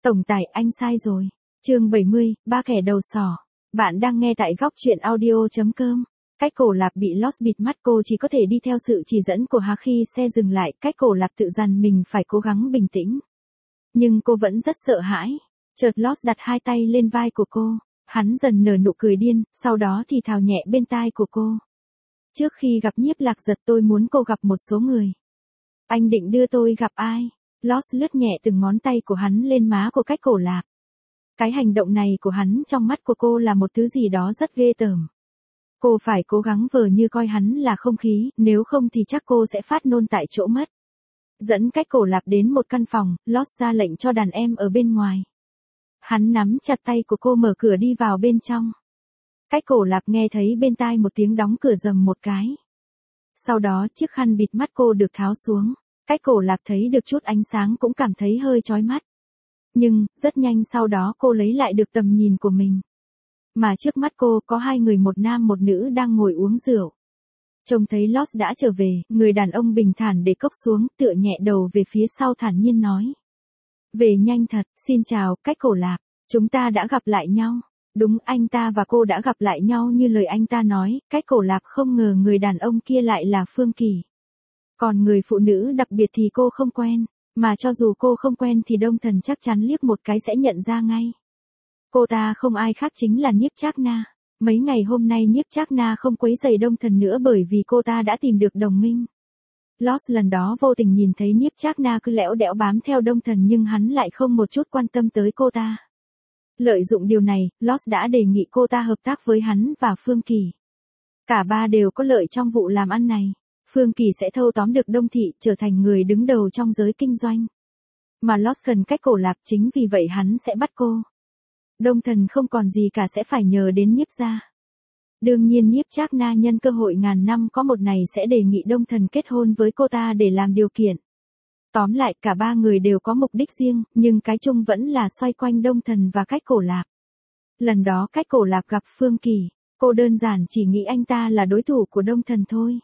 Tổng tài anh sai rồi. Chương 70, ba kẻ đầu sỏ. Bạn đang nghe tại góc truyện audio.com. Cách cổ lạc bị Lost bịt mắt, cô chỉ có thể đi theo sự chỉ dẫn của Hà khi xe dừng lại. Cách cổ lạc tự dằn mình phải cố gắng bình tĩnh. Nhưng cô vẫn rất sợ hãi. Chợt Lost đặt hai tay lên vai của cô. Hắn dần nở nụ cười điên, sau đó thì thào nhẹ bên tai của cô. Trước khi gặp Nhiếp Lạc Giật tôi muốn cô gặp một số người. Anh định đưa tôi gặp ai? Lost lướt nhẹ từng ngón tay của hắn lên má của cách cổ lạc. Cái hành động này của hắn trong mắt của cô là một thứ gì đó rất ghê tởm. Cô phải cố gắng vờ như coi hắn là không khí, nếu không thì chắc cô sẽ phát nôn tại chỗ mất. Dẫn cách cổ lạc đến một căn phòng, Lost ra lệnh cho đàn em ở bên ngoài. Hắn nắm chặt tay của cô mở cửa đi vào bên trong. Cách cổ lạc nghe thấy bên tai một tiếng đóng cửa rầm một cái. Sau đó chiếc khăn bịt mắt cô được tháo xuống. Cách cổ lạc thấy được chút ánh sáng cũng cảm thấy hơi chói mắt. Nhưng, rất nhanh sau đó cô lấy lại được tầm nhìn của mình. Mà trước mắt cô có hai người, một nam một nữ đang ngồi uống rượu. Trông thấy Lost đã trở về, người đàn ông bình thản để cốc xuống, tựa nhẹ đầu về phía sau thản nhiên nói. Về nhanh thật, xin chào, cách cổ lạc, chúng ta đã gặp lại nhau. Đúng, anh ta và cô đã gặp lại nhau như lời anh ta nói, cách cổ lạc không ngờ người đàn ông kia lại là Phương Kỳ. Còn người phụ nữ đặc biệt thì cô không quen, mà cho dù cô không quen thì Đông Thần chắc chắn liếc một cái sẽ nhận ra ngay. Cô ta không ai khác chính là Nhiếp Trác Na. Mấy ngày hôm nay Nhiếp Trác Na không quấy rầy Đông Thần nữa bởi vì cô ta đã tìm được đồng minh. Lost lần đó vô tình nhìn thấy Nhiếp Trác Na cứ lẽo đẽo bám theo Đông Thần nhưng hắn lại không một chút quan tâm tới cô ta. Lợi dụng điều này, Lost đã đề nghị cô ta hợp tác với hắn và Phương Kỳ. Cả ba đều có lợi trong vụ làm ăn này. Phương Kỳ sẽ thâu tóm được Đông Thị, trở thành người đứng đầu trong giới kinh doanh. Mà Lost gần cách cổ lạc, chính vì vậy hắn sẽ bắt cô. Đông Thần không còn gì cả sẽ phải nhờ đến Nhiếp gia. Đương nhiên Nhiếp Trác Na nhân cơ hội ngàn năm có một này sẽ đề nghị Đông Thần kết hôn với cô ta để làm điều kiện. Tóm lại cả ba người đều có mục đích riêng, nhưng cái chung vẫn là xoay quanh Đông Thần và cách cổ lạc. Lần đó cách cổ lạc gặp Phương Kỳ, cô đơn giản chỉ nghĩ anh ta là đối thủ của Đông Thần thôi.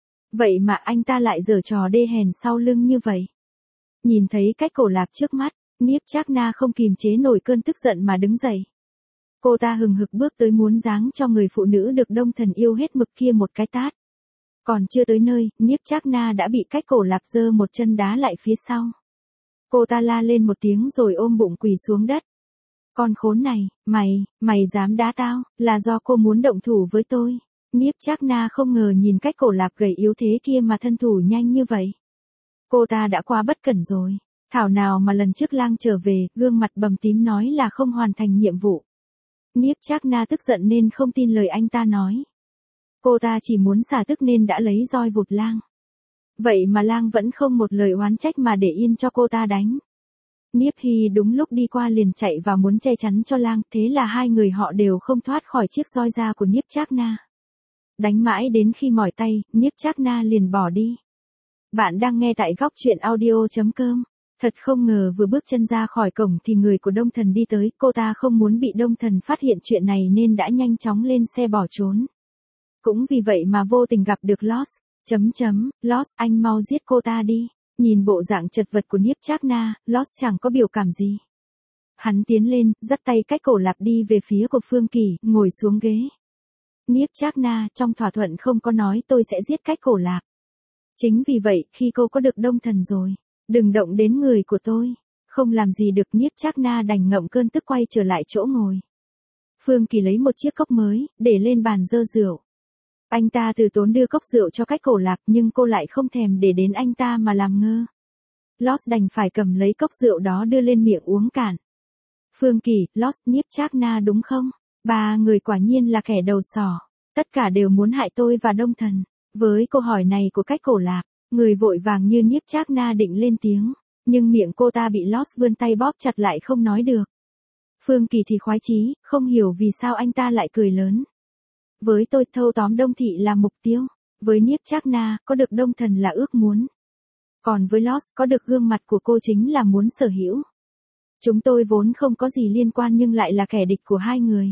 Vậy mà anh ta lại giở trò đê hèn sau lưng như vậy. Nhìn thấy cách cổ lạc trước mắt, Nhiếp Trác Na không kìm chế nổi cơn tức giận mà đứng dậy. Cô ta hừng hực bước tới muốn giáng cho người phụ nữ được Đông Thần yêu hết mực kia một cái tát. Còn chưa tới nơi, Nhiếp Trác Na đã bị cách cổ lạc giơ một chân đá lại phía sau. Cô ta la lên một tiếng rồi ôm bụng quỳ xuống đất. Con khốn này, mày dám đá tao, là do cô muốn động thủ với tôi. Nhiếp Trác Na không ngờ nhìn cách cổ lạc gầy yếu thế kia mà thân thủ nhanh như vậy. Cô ta đã quá bất cẩn rồi. Thảo nào mà lần trước lang trở về, gương mặt bầm tím nói là không hoàn thành nhiệm vụ. Nhiếp Trác Na tức giận nên không tin lời anh ta nói. Cô ta chỉ muốn xả tức nên đã lấy roi vụt lang. Vậy mà lang vẫn không một lời oán trách mà để yên cho cô ta đánh. Nhiếp Hy đúng lúc đi qua liền chạy vào muốn che chắn cho lang, thế là hai người họ đều không thoát khỏi chiếc roi da của Nhiếp Trác Na. Đánh mãi đến khi mỏi tay, Nhiếp Trác Na liền bỏ đi. Bạn đang nghe tại góc truyện audio.com. Thật không ngờ vừa bước chân ra khỏi cổng thì người của Đông Thần đi tới, cô ta không muốn bị Đông Thần phát hiện chuyện này nên đã nhanh chóng lên xe bỏ trốn. Cũng vì vậy mà vô tình gặp được Lost. Lost, anh mau giết cô ta đi. Nhìn bộ dạng chật vật của Nhiếp Trác Na, Lost chẳng có biểu cảm gì. Hắn tiến lên, dắt tay cách cổ lạc đi về phía của Phương Kỳ, ngồi xuống ghế. Nhiếp Trác Na, trong thỏa thuận không có nói tôi sẽ giết cách cổ lạc. Chính vì vậy, khi cô có được Đông Thần rồi, đừng động đến người của tôi. Không làm gì được, Nhiếp Trác Na đành ngậm cơn tức quay trở lại chỗ ngồi. Phương Kỳ lấy một chiếc cốc mới, để lên bàn dơ rượu. Anh ta từ tốn đưa cốc rượu cho cách cổ lạc nhưng cô lại không thèm để đến anh ta mà làm ngơ. Lost đành phải cầm lấy cốc rượu đó đưa lên miệng uống cạn. Phương Kỳ, Lost, Nhiếp Trác Na đúng không? Ba người quả nhiên là kẻ đầu sỏ. Tất cả đều muốn hại tôi và Đông Thần. Với câu hỏi này của cách cổ lạc, người vội vàng như Nhiếp Trác Na định lên tiếng. Nhưng miệng cô ta bị Lost vươn tay bóp chặt lại không nói được. Phương Kỳ thì khoái chí, không hiểu vì sao anh ta lại cười lớn. Với tôi thâu tóm Đông Thị là mục tiêu. Với Nhiếp Trác Na, có được Đông Thần là ước muốn. Còn với Lost, có được gương mặt của cô chính là muốn sở hữu. Chúng tôi vốn không có gì liên quan nhưng lại là kẻ địch của hai người.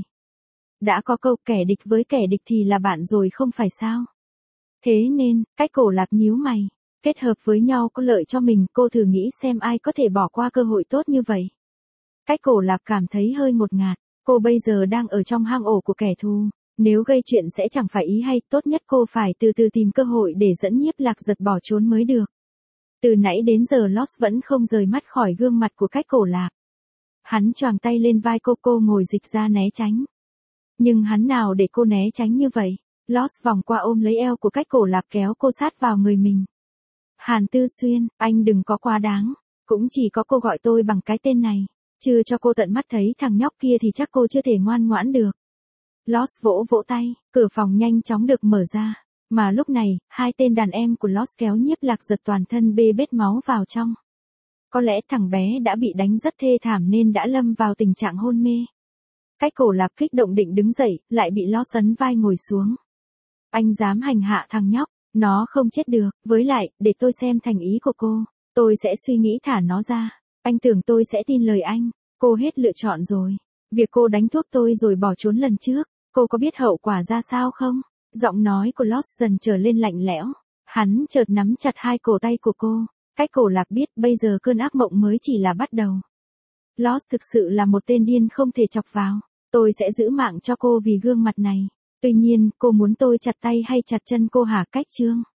Đã có câu kẻ địch với kẻ địch thì là bạn rồi không phải sao? Thế nên, cách cổ lạc nhíu mày. Kết hợp với nhau có lợi cho mình, cô thử nghĩ xem ai có thể bỏ qua cơ hội tốt như vậy. Cách Cổ Lạp cảm thấy hơi ngột ngạt, cô bây giờ đang ở trong hang ổ của kẻ thù, nếu gây chuyện sẽ chẳng phải ý hay, tốt nhất cô phải từ từ tìm cơ hội để dẫn Nhiếp Lạc Giật bỏ trốn mới được. Từ nãy đến giờ Lost vẫn không rời mắt khỏi gương mặt của Cách Cổ Lạp. Hắn choàng tay lên vai cô ngồi dịch ra né tránh. Nhưng hắn nào để cô né tránh như vậy, Lost vòng qua ôm lấy eo của Cách Cổ Lạp kéo cô sát vào người mình. Hàn Tư Xuyên, anh đừng có quá đáng, cũng chỉ có cô gọi tôi bằng cái tên này, chưa cho cô tận mắt thấy thằng nhóc kia thì chắc cô chưa thể ngoan ngoãn được. Lost vỗ vỗ tay, cửa phòng nhanh chóng được mở ra, mà lúc này, hai tên đàn em của Lost kéo Nhiếp Lạc Giật toàn thân bê bết máu vào trong. Có lẽ thằng bé đã bị đánh rất thê thảm nên đã lâm vào tình trạng hôn mê. Cách Cổ Lạp kích động định đứng dậy, lại bị Lost ấn vai ngồi xuống. Anh dám hành hạ thằng nhóc, nó không chết được, với lại, để tôi xem thành ý của cô, tôi sẽ suy nghĩ thả nó ra. Anh tưởng tôi sẽ tin lời anh, cô hết lựa chọn rồi. Việc cô đánh thuốc tôi rồi bỏ trốn lần trước, cô có biết hậu quả ra sao không? Giọng nói của Lost dần trở lên lạnh lẽo. Hắn chợt nắm chặt hai cổ tay của cô. Cách Cổ Lạp biết bây giờ cơn ác mộng mới chỉ là bắt đầu. Lost thực sự là một tên điên không thể chọc vào. Tôi sẽ giữ mạng cho cô vì gương mặt này. Tuy nhiên, cô muốn tôi chặt tay hay chặt chân cô hả Cách Trương?